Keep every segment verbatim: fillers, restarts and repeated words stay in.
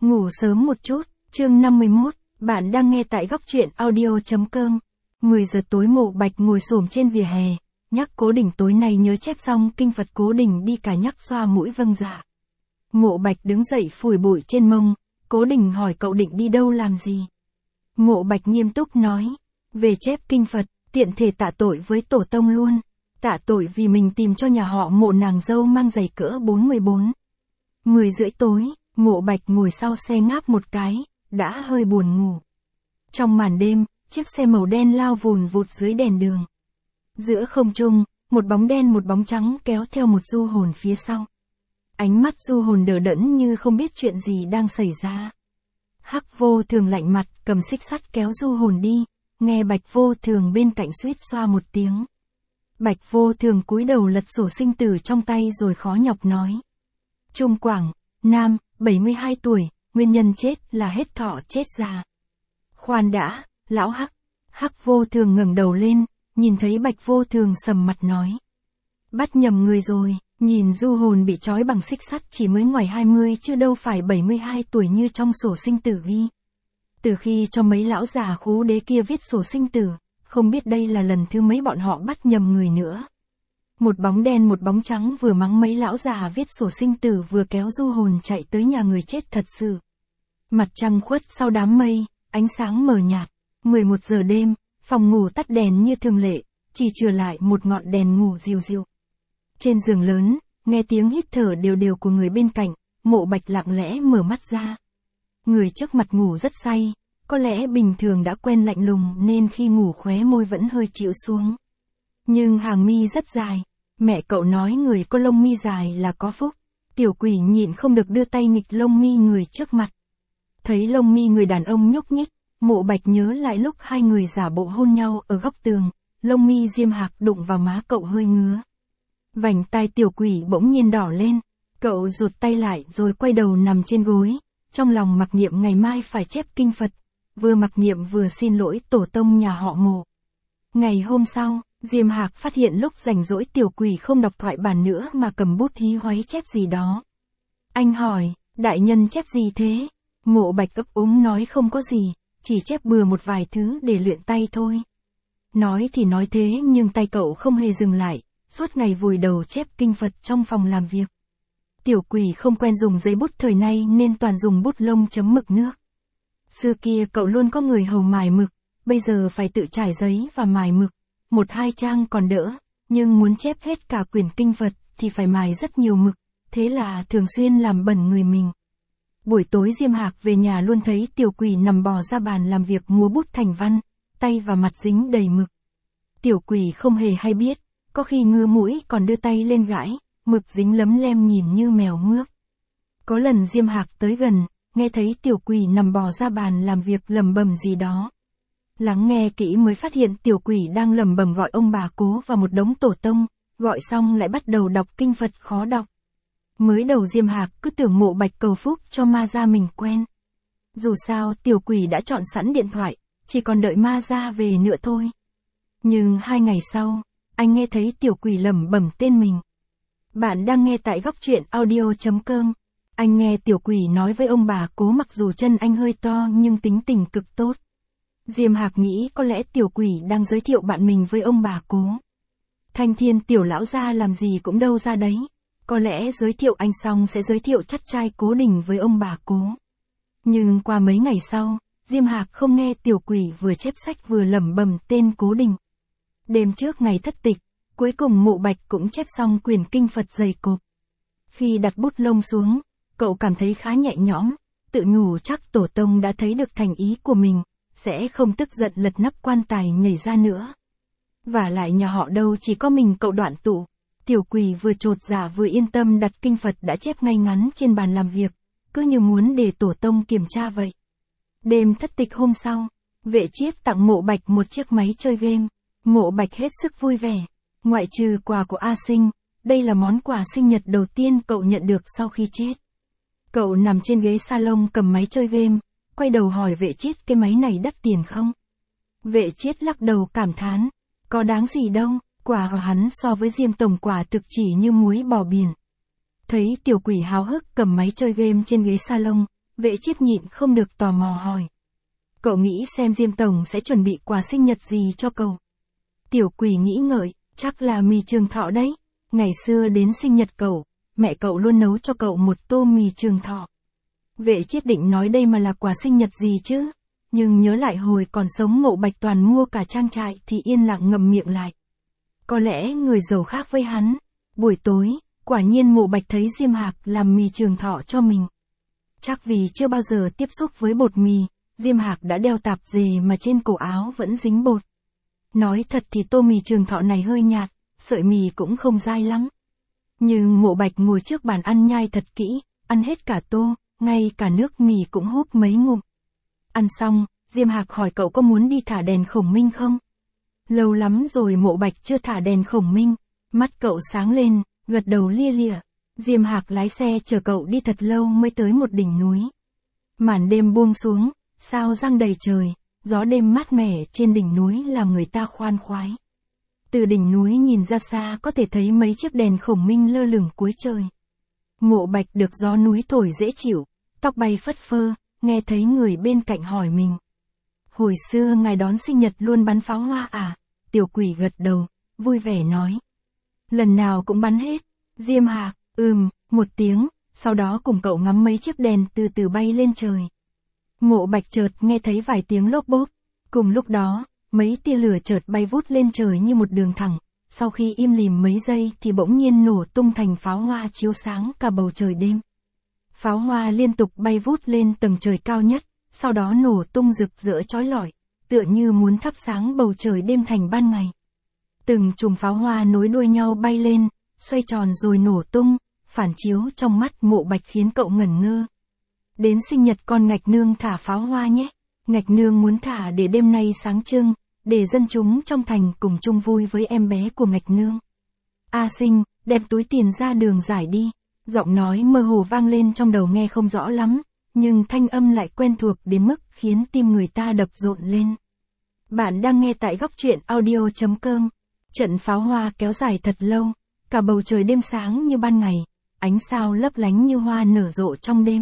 Ngủ sớm một chút, chương năm mươi mốt, bạn đang nghe tại góc truyện audio.com. mười giờ tối Mộ Bạch ngồi xổm trên vỉa hè, nhắc Cố Đình tối nay nhớ chép xong kinh Phật. Cố Đình đi cả nhắc xoa mũi vâng dạ. Mộ Bạch đứng dậy phủi bụi trên mông, Cố Đình hỏi cậu định đi đâu làm gì. Mộ Bạch nghiêm túc nói, về chép kinh Phật, tiện thể tạ tội với tổ tông luôn. Tạ tội vì mình tìm cho nhà họ Mộ nàng dâu mang giày cỡ bốn mươi bốn. Mười rưỡi tối, Mộ Bạch ngồi sau xe ngáp một cái, đã hơi buồn ngủ. Trong màn đêm, chiếc xe màu đen lao vùn vụt dưới đèn đường. Giữa không trung, một bóng đen một bóng trắng kéo theo một du hồn phía sau. Ánh mắt du hồn đờ đẫn như không biết chuyện gì đang xảy ra. Hắc Vô Thường lạnh mặt cầm xích sắt kéo du hồn đi, nghe Bạch Vô Thường bên cạnh suýt xoa một tiếng. Bạch Vô Thường cúi đầu lật sổ sinh tử trong tay rồi khó nhọc nói. Trung Quảng, nam, bảy mươi hai tuổi, nguyên nhân chết là hết thọ chết già. Khoan đã, lão Hắc. Hắc Vô Thường ngẩng đầu lên, nhìn thấy Bạch Vô Thường sầm mặt nói. Bắt nhầm người rồi, nhìn du hồn bị trói bằng xích sắt chỉ mới ngoài hai mươi chứ đâu phải bảy mươi hai tuổi như trong sổ sinh tử ghi. Từ khi cho mấy lão già khú đế kia viết sổ sinh tử, không biết đây là lần thứ mấy bọn họ bắt nhầm người nữa. Một bóng đen một bóng trắng vừa mắng mấy lão già viết sổ sinh tử vừa kéo du hồn chạy tới nhà người chết thật sự. Mặt trăng khuất sau đám mây, ánh sáng mờ nhạt. mười một giờ đêm, phòng ngủ tắt đèn như thường lệ, chỉ chừa lại một ngọn đèn ngủ dịu dịu. Trên giường lớn, nghe tiếng hít thở đều đều của người bên cạnh, Mộ Bạch lặng lẽ mở mắt ra. Người trước mặt ngủ rất say, có lẽ bình thường đã quen lạnh lùng nên khi ngủ khóe môi vẫn hơi chịu xuống. Nhưng hàng mi rất dài, mẹ cậu nói người có lông mi dài là có phúc. Tiểu quỷ nhịn không được đưa tay nghịch lông mi người trước mặt. Thấy lông mi người đàn ông nhúc nhích, Mộ Bạch nhớ lại lúc hai người giả bộ hôn nhau ở góc tường, lông mi Diêm Hạc đụng vào má cậu hơi ngứa. Vành tai tiểu quỷ bỗng nhiên đỏ lên, cậu rụt tay lại rồi quay đầu nằm trên gối, trong lòng mặc niệm ngày mai phải chép kinh Phật, vừa mặc niệm vừa xin lỗi tổ tông nhà họ Mộ. Ngày hôm sau, Diêm Hạc phát hiện lúc rảnh rỗi tiểu quỷ không đọc thoại bản nữa mà cầm bút hí hoáy chép gì đó. Anh hỏi, đại nhân chép gì thế? Mộ Bạch ấp úng nói không có gì, chỉ chép bừa một vài thứ để luyện tay thôi. Nói thì nói thế nhưng tay cậu không hề dừng lại, suốt ngày vùi đầu chép kinh Phật trong phòng làm việc. Tiểu quỷ không quen dùng giấy bút thời nay nên toàn dùng bút lông chấm mực nước. Xưa kia cậu luôn có người hầu mài mực, bây giờ phải tự trải giấy và mài mực. Một hai trang còn đỡ, nhưng muốn chép hết cả quyển kinh Phật thì phải mài rất nhiều mực, thế là thường xuyên làm bẩn người mình. Buổi tối Diêm Hạc về nhà luôn thấy tiểu quỷ nằm bò ra bàn làm việc múa bút thành văn, tay và mặt dính đầy mực. Tiểu quỷ không hề hay biết, có khi ngứa mũi còn đưa tay lên gãi, mực dính lấm lem nhìn như mèo mướp. Có lần Diêm Hạc tới gần, nghe thấy tiểu quỷ nằm bò ra bàn làm việc lẩm bẩm gì đó. Lắng nghe kỹ mới phát hiện tiểu quỷ đang lẩm bẩm gọi ông bà Cố và một đống tổ tông, gọi xong lại bắt đầu đọc kinh Phật khó đọc. Mới đầu Diêm Hạc cứ tưởng Mộ Bạch cầu phúc cho ma gia mình quen. Dù sao tiểu quỷ đã chọn sẵn điện thoại, chỉ còn đợi ma gia về nữa thôi. Nhưng hai ngày sau, anh nghe thấy tiểu quỷ lẩm bẩm tên mình. Bạn đang nghe tại góc truyện audio.com. Anh nghe tiểu quỷ nói với ông bà Cố mặc dù chân anh hơi to nhưng tính tình cực tốt. Diêm Hạc nghĩ có lẽ tiểu quỷ đang giới thiệu bạn mình với ông bà Cố. Thanh Thiên tiểu lão gia làm gì cũng đâu ra đấy. Có lẽ giới thiệu anh xong sẽ giới thiệu chắt trai Cố Đình với ông bà Cố. Nhưng qua mấy ngày sau, Diêm Hạc không nghe tiểu quỷ vừa chép sách vừa lẩm bẩm tên Cố Đình. Đêm trước ngày thất tịch, cuối cùng Mộ Bạch cũng chép xong quyển kinh Phật dày cộp. Khi đặt bút lông xuống, cậu cảm thấy khá nhẹ nhõm, tự nhủ chắc tổ tông đã thấy được thành ý của mình, sẽ không tức giận lật nắp quan tài nhảy ra nữa. Và lại nhà họ đâu chỉ có mình cậu Đoạn Tụ. Tiểu quỷ vừa chột dạ vừa yên tâm đặt kinh Phật đã chép ngay ngắn trên bàn làm việc, cứ như muốn để tổ tông kiểm tra vậy. Đêm thất tịch hôm sau, Vệ Chiết tặng Mộ Bạch một chiếc máy chơi game. Mộ Bạch hết sức vui vẻ. Ngoại trừ quà của A Sinh, đây là món quà sinh nhật đầu tiên cậu nhận được sau khi chết. Cậu nằm trên ghế salon cầm máy chơi game, quay đầu hỏi Vệ Chiết cái máy này đắt tiền không? Vệ Chiết lắc đầu cảm thán, có đáng gì đâu, quà của hắn so với Diêm tổng quả thực chỉ như muối bỏ biển. Thấy tiểu quỷ háo hức cầm máy chơi game trên ghế salon, Vệ chiết nhịn không được tò mò hỏi. Cậu nghĩ xem Diêm Tổng sẽ chuẩn bị quà sinh nhật gì cho cậu? Tiểu Quỷ nghĩ ngợi, chắc là mì Trường Thọ đấy. Ngày xưa đến sinh nhật cậu, mẹ cậu luôn nấu cho cậu một tô mì Trường Thọ. Vệ chiết định nói đây mà là quà sinh nhật gì chứ? Nhưng nhớ lại hồi còn sống Mộ Bạch toàn mua cả trang trại thì yên lặng ngậm miệng lại. Có lẽ người giàu khác với hắn. Buổi tối, quả nhiên Mộ Bạch thấy Diêm Hạc làm mì Trường Thọ cho mình. Chắc vì chưa bao giờ tiếp xúc với bột mì, Diêm Hạc đã đeo tạp dề mà trên cổ áo vẫn dính bột. Nói thật thì tô mì Trường Thọ này hơi nhạt, sợi mì cũng không dai lắm. Nhưng Mộ Bạch ngồi trước bàn ăn nhai thật kỹ, ăn hết cả tô, ngay cả nước mì cũng húp mấy ngụm. Ăn xong, Diêm Hạc hỏi cậu có muốn đi thả đèn khổng minh không? Lâu lắm rồi Mộ Bạch chưa thả đèn khổng minh, mắt cậu sáng lên, gật đầu lia lịa. Diêm Hạc lái xe chở cậu đi thật lâu mới tới một đỉnh núi. Màn đêm buông xuống, sao răng đầy trời, gió đêm mát mẻ trên đỉnh núi làm người ta khoan khoái. Từ đỉnh núi nhìn ra xa có thể thấy mấy chiếc đèn khổng minh lơ lửng cuối trời. Mộ Bạch được gió núi thổi dễ chịu, tóc bay phất phơ, nghe thấy người bên cạnh hỏi mình. Hồi xưa ngài đón sinh nhật luôn bắn pháo hoa à? Tiểu Quỷ gật đầu, vui vẻ nói. Lần nào cũng bắn hết. Diêm Hạc, ừm, một tiếng, sau đó cùng cậu ngắm mấy chiếc đèn từ từ bay lên trời. Mộ Bạch chợt nghe thấy vài tiếng lốp bốp. Cùng lúc đó, mấy tia lửa chợt bay vút lên trời như một đường thẳng. Sau khi im lìm mấy giây thì bỗng nhiên nổ tung thành pháo hoa chiếu sáng cả bầu trời đêm. Pháo hoa liên tục bay vút lên tầng trời cao nhất, sau đó nổ tung rực rỡ chói lọi, tựa như muốn thắp sáng bầu trời đêm thành ban ngày. Từng chùm pháo hoa nối đuôi nhau bay lên, xoay tròn rồi nổ tung, phản chiếu trong mắt Mộ Bạch khiến cậu ngẩn ngơ. Đến sinh nhật con Ngạch Nương thả pháo hoa nhé. Ngạch Nương muốn thả để đêm nay sáng trưng, để dân chúng trong thành cùng chung vui với em bé của Ngạch Nương. A Sinh, đem túi tiền ra đường giải đi. Giọng nói mơ hồ vang lên trong đầu nghe không rõ lắm, nhưng thanh âm lại quen thuộc đến mức khiến tim người ta đập rộn lên. Bạn đang nghe tại góc truyện audio chấm com. Trận pháo hoa kéo dài thật lâu, cả bầu trời đêm sáng như ban ngày, ánh sao lấp lánh như hoa nở rộ trong đêm.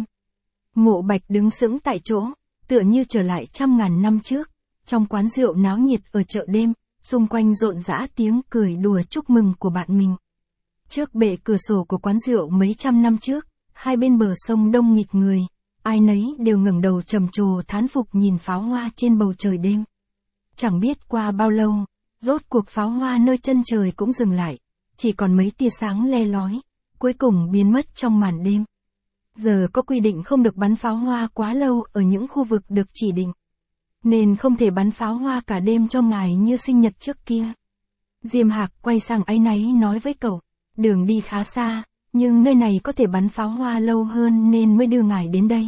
Mộ Bạch đứng sững tại chỗ, tựa như trở lại trăm ngàn năm trước, trong quán rượu náo nhiệt ở chợ đêm, xung quanh rộn rã tiếng cười đùa chúc mừng của bạn mình. Trước bệ cửa sổ của quán rượu mấy trăm năm trước, hai bên bờ sông đông nghịt người, ai nấy đều ngẩng đầu trầm trồ thán phục nhìn pháo hoa trên bầu trời đêm. Chẳng biết qua bao lâu, rốt cuộc pháo hoa nơi chân trời cũng dừng lại, chỉ còn mấy tia sáng le lói, cuối cùng biến mất trong màn đêm. Giờ có quy định không được bắn pháo hoa quá lâu ở những khu vực được chỉ định, nên không thể bắn pháo hoa cả đêm cho ngài như sinh nhật trước kia. Diêm Hạc quay sang áy náy nói với cậu, đường đi khá xa, nhưng nơi này có thể bắn pháo hoa lâu hơn nên mới đưa ngài đến đây.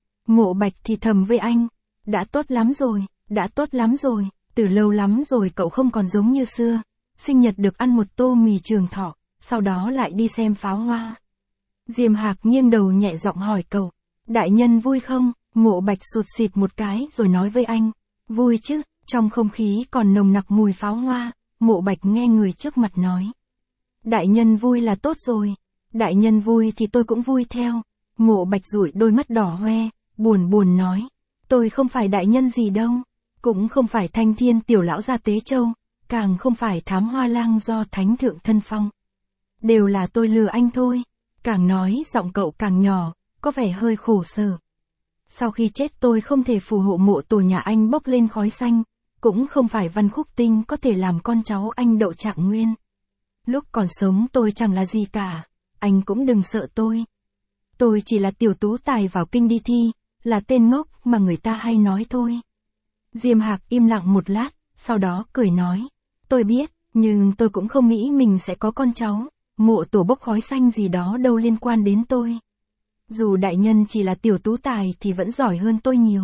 Mộ Bạch thì thầm với anh, đã tốt lắm rồi, đã tốt lắm rồi, từ lâu lắm rồi cậu không còn giống như xưa, sinh nhật được ăn một tô mì Trường Thọ, sau đó lại đi xem pháo hoa. Diêm Hạc nghiêng đầu nhẹ giọng hỏi cậu, đại nhân vui không? Mộ Bạch sụt xịt một cái rồi nói với anh, vui chứ. Trong không khí còn nồng nặc mùi pháo hoa, Mộ Bạch nghe người trước mặt nói. Đại nhân vui là tốt rồi, đại nhân vui thì tôi cũng vui theo. Mộ Bạch dụi đôi mắt đỏ hoe, buồn buồn nói, tôi không phải đại nhân gì đâu, cũng không phải Thanh Thiên tiểu lão gia Tế Châu, càng không phải Thám Hoa Lang do Thánh Thượng thân phong. Đều là tôi lừa anh thôi. Càng nói giọng cậu càng nhỏ, có vẻ hơi khổ sở. Sau khi chết tôi không thể phù hộ mộ tổ nhà anh bốc lên khói xanh, cũng không phải Văn Khúc Tinh có thể làm con cháu anh đậu trạng nguyên. Lúc còn sống tôi chẳng là gì cả, anh cũng đừng sợ tôi. Tôi chỉ là tiểu tú tài vào kinh đi thi, là tên ngốc mà người ta hay nói thôi. Diêm Hạc im lặng một lát, sau đó cười nói, tôi biết, nhưng tôi cũng không nghĩ mình sẽ có con cháu. Mộ tổ bốc khói xanh gì đó đâu liên quan đến tôi. Dù đại nhân chỉ là tiểu tú tài thì vẫn giỏi hơn tôi nhiều.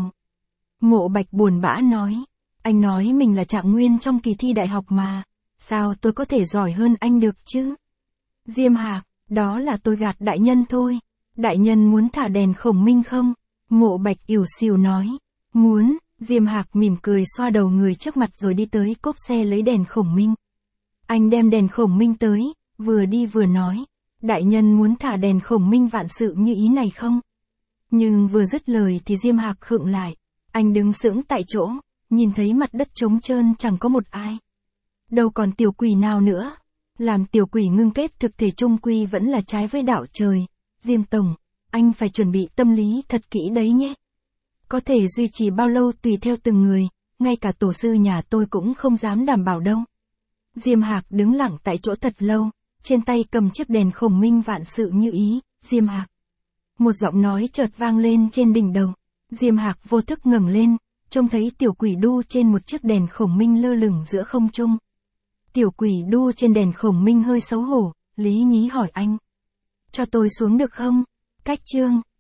Mộ Bạch buồn bã nói, anh nói mình là trạng nguyên trong kỳ thi đại học mà, sao tôi có thể giỏi hơn anh được chứ? Diêm Hạc, đó là tôi gạt đại nhân thôi. Đại nhân muốn thả đèn khổng minh không? Mộ Bạch ỉu xìu nói, muốn. Diêm Hạc mỉm cười xoa đầu người trước mặt rồi đi tới cốp xe lấy đèn khổng minh. Anh đem đèn khổng minh tới, vừa đi vừa nói, đại nhân muốn thả đèn khổng minh vạn sự như ý này không? Nhưng vừa dứt lời thì Diêm Hạc khựng lại. Anh đứng sững tại chỗ, nhìn thấy mặt đất trống trơn chẳng có một ai. Đâu còn tiểu quỷ nào nữa. Làm tiểu quỷ ngưng kết thực thể chung quy vẫn là trái với đạo trời. Diêm Tổng, anh phải chuẩn bị tâm lý thật kỹ đấy nhé. Có thể duy trì bao lâu tùy theo từng người, ngay cả tổ sư nhà tôi cũng không dám đảm bảo đâu. Diêm Hạc đứng lặng tại chỗ thật lâu, trên tay cầm chiếc đèn khổng minh vạn sự như ý. Diêm Hạc. Một giọng nói chợt vang lên trên đỉnh đầu. Diêm Hạc vô thức ngẩng lên, trông thấy tiểu quỷ đu trên một chiếc đèn khổng minh lơ lửng giữa không trung. Tiểu quỷ đu trên đèn khổng minh hơi xấu hổ, lý nhí hỏi anh. Cho tôi xuống được không? Cách chương.